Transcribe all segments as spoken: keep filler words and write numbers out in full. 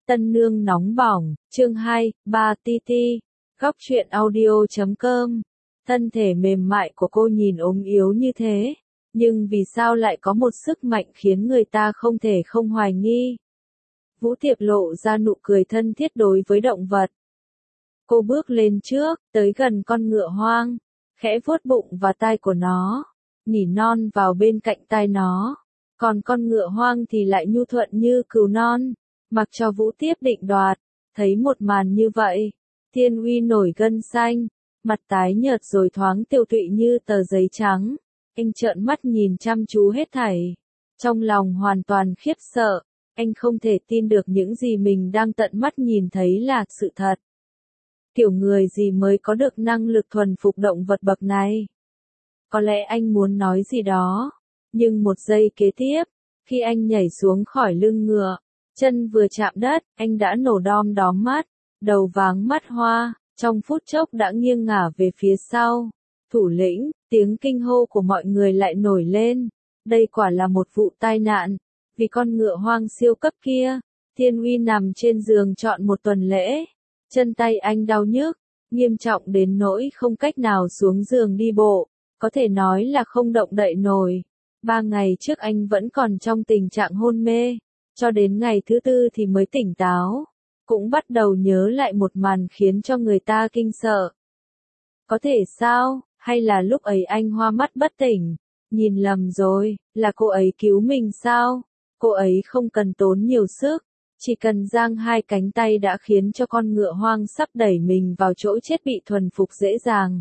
Tân nương nóng bỏng, chương hai, ba ti ti, góc truyện audio chấm com. Thân thể mềm mại của cô nhìn ốm yếu như thế, nhưng vì sao lại có một sức mạnh khiến người ta không thể không hoài nghi. Vũ Tiệp lộ ra nụ cười thân thiết đối với động vật. Cô bước lên trước, tới gần con ngựa hoang, khẽ vuốt bụng và tai của nó, nỉ non vào bên cạnh tai nó. Còn con ngựa hoang thì lại nhu thuận như cừu non, mặc cho Vũ Tiếp định đoạt. Thấy một màn như vậy, Thiên Uy nổi gân xanh, mặt tái nhợt rồi thoáng tiêu tụy như tờ giấy trắng. Anh trợn mắt nhìn chăm chú hết thảy, trong lòng hoàn toàn khiếp sợ. Anh không thể tin được những gì mình đang tận mắt nhìn thấy là sự thật. Kiểu người gì mới có được năng lực thuần phục động vật bậc này? Có lẽ anh muốn nói gì đó, nhưng một giây kế tiếp, khi anh nhảy xuống khỏi lưng ngựa, chân vừa chạm đất, anh đã nổ đom đóm mắt, đầu váng mắt hoa, trong phút chốc đã nghiêng ngả về phía sau. Thủ lĩnh, tiếng kinh hô của mọi người lại nổi lên. Đây quả là một vụ tai nạn, vì con ngựa hoang siêu cấp kia. Thiên Uy nằm trên giường trọn một tuần lễ, chân tay anh đau nhức, nghiêm trọng đến nỗi không cách nào xuống giường đi bộ, có thể nói là không động đậy nổi. Ba ngày trước anh vẫn còn trong tình trạng hôn mê, cho đến ngày thứ tư thì mới tỉnh táo, cũng bắt đầu nhớ lại một màn khiến cho người ta kinh sợ. Có thể sao, hay là lúc ấy anh hoa mắt bất tỉnh, nhìn lầm rồi, là cô ấy cứu mình sao? Cô ấy không cần tốn nhiều sức, chỉ cần giang hai cánh tay đã khiến cho con ngựa hoang sắp đẩy mình vào chỗ chết bị thuần phục dễ dàng.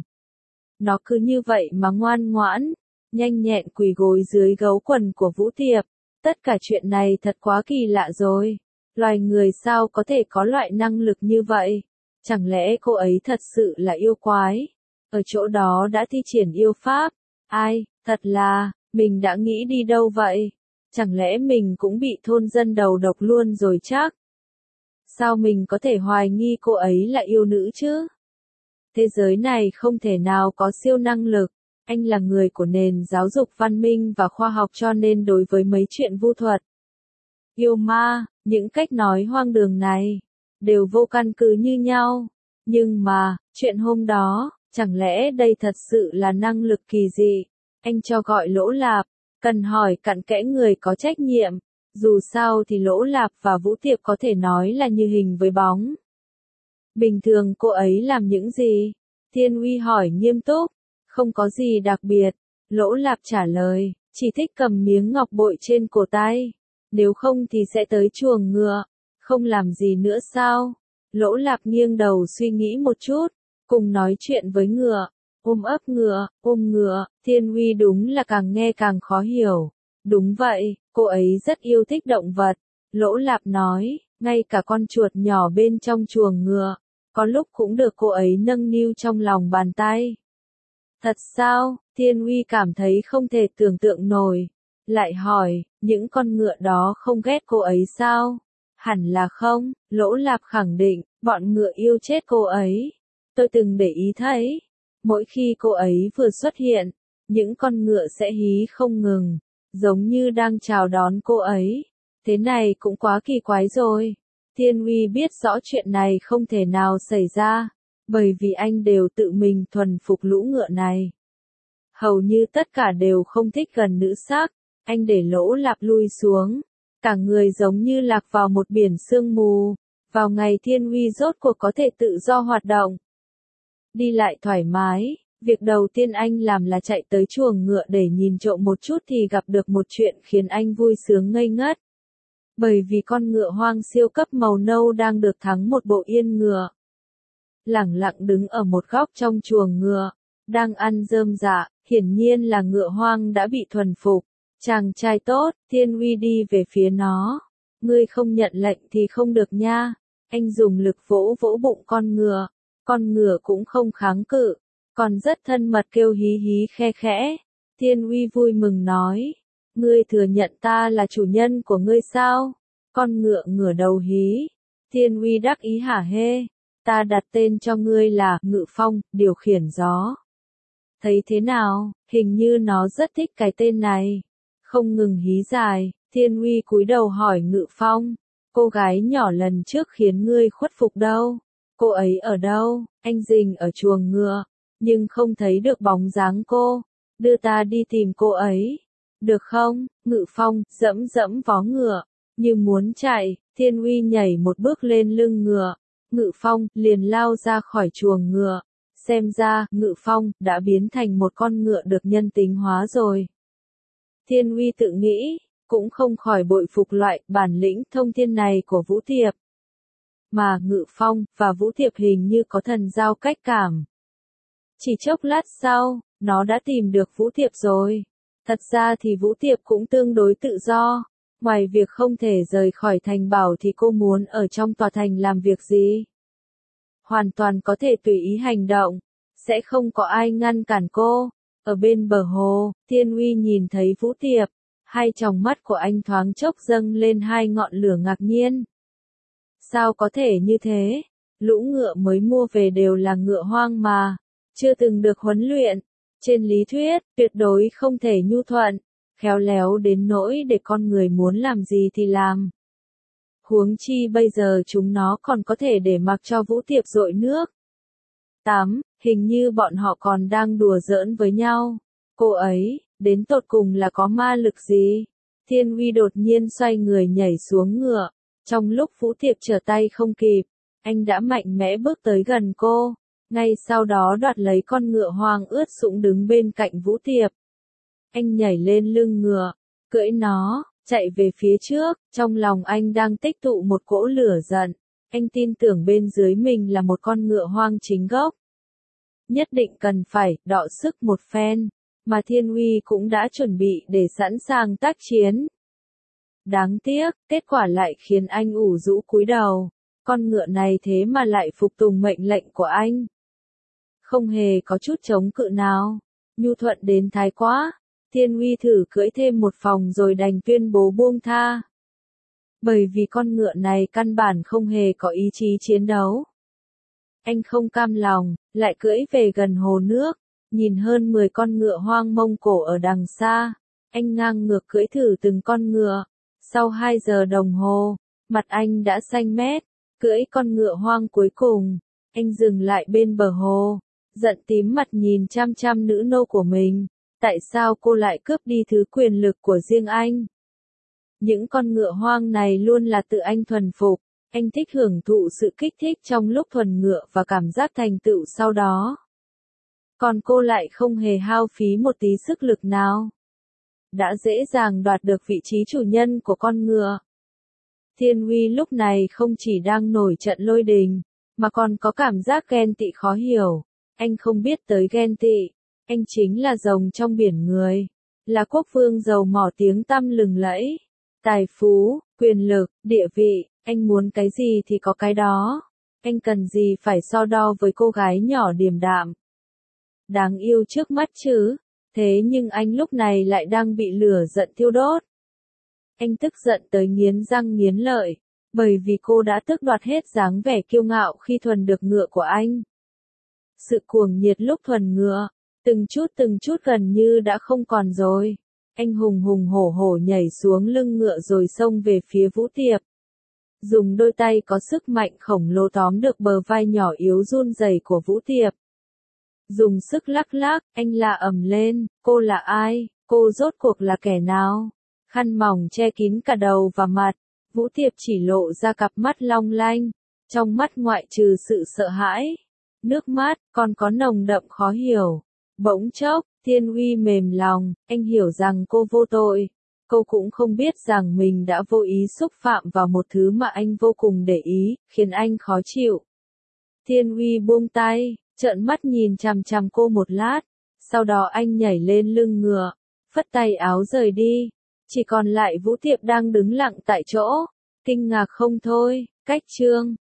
Nó cứ như vậy mà ngoan ngoãn, nhanh nhẹn quỳ gối dưới gấu quần của Vũ Tiệp. Tất cả chuyện này thật quá kỳ lạ rồi. Loài người sao có thể có loại năng lực như vậy? Chẳng lẽ cô ấy thật sự là yêu quái? Ở chỗ đó đã thi triển yêu pháp? Ai, thật là, mình đã nghĩ đi đâu vậy? Chẳng lẽ mình cũng bị thôn dân đầu độc luôn rồi chắc? Sao mình có thể hoài nghi cô ấy là yêu nữ chứ? Thế giới này không thể nào có siêu năng lực. Anh là người của nền giáo dục văn minh và khoa học cho nên đối với mấy chuyện vu thuật, yêu ma, những cách nói hoang đường này, đều vô căn cứ như nhau. Nhưng mà, chuyện hôm đó, chẳng lẽ đây thật sự là năng lực kỳ dị? Anh cho gọi Lỗ Lạp, cần hỏi cặn kẽ người có trách nhiệm. Dù sao thì Lỗ Lạp và Vũ Tiệp có thể nói là như hình với bóng. Bình thường cô ấy làm những gì? Thiên Uy hỏi nghiêm túc. Không có gì đặc biệt, Lỗ Lạp trả lời, chỉ thích cầm miếng ngọc bội trên cổ tay. Nếu không thì sẽ tới chuồng ngựa. Không làm gì nữa sao? Lỗ Lạp nghiêng đầu suy nghĩ một chút, cùng nói chuyện với ngựa, ôm ấp ngựa, ôm ngựa. Thiên Uy đúng là càng nghe càng khó hiểu. Đúng vậy, cô ấy rất yêu thích động vật. Lỗ Lạp nói, ngay cả con chuột nhỏ bên trong chuồng ngựa, có lúc cũng được cô ấy nâng niu trong lòng bàn tay. Thật sao? Thiên Uy cảm thấy không thể tưởng tượng nổi. Lại hỏi, những con ngựa đó không ghét cô ấy sao? Hẳn là không, Lỗ Lạp khẳng định, bọn ngựa yêu chết cô ấy. Tôi từng để ý thấy, mỗi khi cô ấy vừa xuất hiện, những con ngựa sẽ hí không ngừng, giống như đang chào đón cô ấy. Thế này cũng quá kỳ quái rồi. Thiên Uy biết rõ chuyện này không thể nào xảy ra, bởi vì anh đều tự mình thuần phục lũ ngựa này. Hầu như tất cả đều không thích gần nữ sắc. Anh để Lỗ Lạp lui xuống, cả người giống như lạc vào một biển sương mù. Vào ngày Thiên Uy rốt cuộc có thể tự do hoạt động, đi lại thoải mái, việc đầu tiên anh làm là chạy tới chuồng ngựa để nhìn trộm một chút thì gặp được một chuyện khiến anh vui sướng ngây ngất. Bởi vì con ngựa hoang siêu cấp màu nâu đang được thắng một bộ yên ngựa, lẳng lặng đứng ở một góc trong chuồng ngựa, đang ăn rơm rạ, hiển nhiên là ngựa hoang đã bị thuần phục. Chàng trai tốt, Thiên Uy đi về phía nó. Ngươi không nhận lệnh thì không được nha. Anh dùng lực vỗ vỗ bụng con ngựa. Con ngựa cũng không kháng cự, còn rất thân mật kêu hí hí khe khẽ. Thiên Uy vui mừng nói, ngươi thừa nhận ta là chủ nhân của ngươi sao? Con ngựa ngửa đầu hí. Thiên Uy đắc ý hả hê. Ta đặt tên cho ngươi là Ngự Phong, điều khiển gió. Thấy thế nào, hình như nó rất thích cái tên này. Không ngừng hí dài, Thiên Uy cúi đầu hỏi Ngự Phong, cô gái nhỏ lần trước khiến ngươi khuất phục đâu? Cô ấy ở đâu? Anh rình ở chuồng ngựa, nhưng không thấy được bóng dáng cô. Đưa ta đi tìm cô ấy. Được không? Ngự Phong dẫm dẫm vó ngựa, như muốn chạy. Thiên Uy nhảy một bước lên lưng ngựa. Ngự Phong liền lao ra khỏi chuồng ngựa. Xem ra, Ngự Phong đã biến thành một con ngựa được nhân tính hóa rồi. Thiên Uy tự nghĩ, cũng không khỏi bội phục loại bản lĩnh thông thiên này của Vũ Thiệp. Mà Ngự Phong và Vũ Thiệp hình như có thần giao cách cảm. Chỉ chốc lát sau, nó đã tìm được Vũ Thiệp rồi. Thật ra thì Vũ Thiệp cũng tương đối tự do. Ngoài việc không thể rời khỏi thành bảo thì cô muốn ở trong tòa thành làm việc gì? Hoàn toàn có thể tùy ý hành động. Sẽ không có ai ngăn cản cô. Ở bên bờ hồ, Thiên Uy nhìn thấy Vũ Thiệp. Hai tròng mắt của anh thoáng chốc dâng lên hai ngọn lửa ngạc nhiên. Sao có thể như thế? Lũ ngựa mới mua về đều là ngựa hoang mà. Chưa từng được huấn luyện. Trên lý thuyết, tuyệt đối không thể nhu thuận. Khéo léo đến nỗi để con người muốn làm gì thì làm. Huống chi bây giờ chúng nó còn có thể để mặc cho Vũ Thiệp dội nước. tám. Hình như bọn họ còn đang đùa giỡn với nhau. Cô ấy, đến tột cùng là có ma lực gì? Thiên Uy đột nhiên xoay người nhảy xuống ngựa. Trong lúc Vũ Thiệp trở tay không kịp, anh đã mạnh mẽ bước tới gần cô. Ngay sau đó đoạt lấy con ngựa hoang ướt sũng đứng bên cạnh Vũ Thiệp. Anh nhảy lên lưng ngựa, cưỡi nó, chạy về phía trước, trong lòng anh đang tích tụ một cỗ lửa giận. Anh tin tưởng bên dưới mình là một con ngựa hoang chính gốc. Nhất định cần phải đọ sức một phen, mà Thiên Uy cũng đã chuẩn bị để sẵn sàng tác chiến. Đáng tiếc, kết quả lại khiến anh ủ rũ cúi đầu. Con ngựa này thế mà lại phục tùng mệnh lệnh của anh. Không hề có chút chống cự nào. Nhu thuận đến thái quá. Thiên Uy thử cưỡi thêm một phòng rồi đành tuyên bố buông tha. Bởi vì con ngựa này căn bản không hề có ý chí chiến đấu. Anh không cam lòng, lại cưỡi về gần hồ nước, nhìn hơn mười con ngựa hoang Mông Cổ ở đằng xa. Anh ngang ngược cưỡi thử từng con ngựa. Sau hai giờ đồng hồ, mặt anh đã xanh mét. Cưỡi con ngựa hoang cuối cùng, anh dừng lại bên bờ hồ, giận tím mặt nhìn chăm chăm nữ nô của mình. Tại sao cô lại cướp đi thứ quyền lực của riêng anh? Những con ngựa hoang này luôn là tự anh thuần phục. Anh thích hưởng thụ sự kích thích trong lúc thuần ngựa và cảm giác thành tựu sau đó. Còn cô lại không hề hao phí một tí sức lực nào. Đã dễ dàng đoạt được vị trí chủ nhân của con ngựa. Thiên Uy lúc này không chỉ đang nổi trận lôi đình, mà còn có cảm giác ghen tị khó hiểu. Anh không biết tới ghen tị. Anh chính là rồng trong biển người. Là quốc vương giàu mỏ tiếng tăm lừng lẫy. Tài phú, quyền lực, địa vị. Anh muốn cái gì thì có cái đó. Anh cần gì phải so đo với cô gái nhỏ điềm đạm. Đáng yêu trước mắt chứ. Thế nhưng anh lúc này lại đang bị lửa giận thiêu đốt. Anh tức giận tới nghiến răng nghiến lợi. Bởi vì cô đã tước đoạt hết dáng vẻ kiêu ngạo khi thuần được ngựa của anh. Sự cuồng nhiệt lúc thuần ngựa. Từng chút từng chút gần như đã không còn rồi. Anh hùng hùng hổ hổ nhảy xuống lưng ngựa rồi xông về phía Vũ Thiệp. Dùng đôi tay có sức mạnh khổng lồ tóm được bờ vai nhỏ yếu run rẩy của Vũ Thiệp. Dùng sức lắc lắc, anh la ầm lên, cô là ai, cô rốt cuộc là kẻ nào? Khăn mỏng che kín cả đầu và mặt, Vũ Thiệp chỉ lộ ra cặp mắt long lanh, trong mắt ngoại trừ sự sợ hãi, nước mắt, còn có nồng đậm khó hiểu. Bỗng chốc, Thiên Uy mềm lòng, anh hiểu rằng cô vô tội. Cô cũng không biết rằng mình đã vô ý xúc phạm vào một thứ mà anh vô cùng để ý, khiến anh khó chịu. Thiên Uy buông tay, trợn mắt nhìn chằm chằm cô một lát, sau đó anh nhảy lên lưng ngựa, phất tay áo rời đi. Chỉ còn lại Vũ Thiệp đang đứng lặng tại chỗ, kinh ngạc không thôi. Cách chương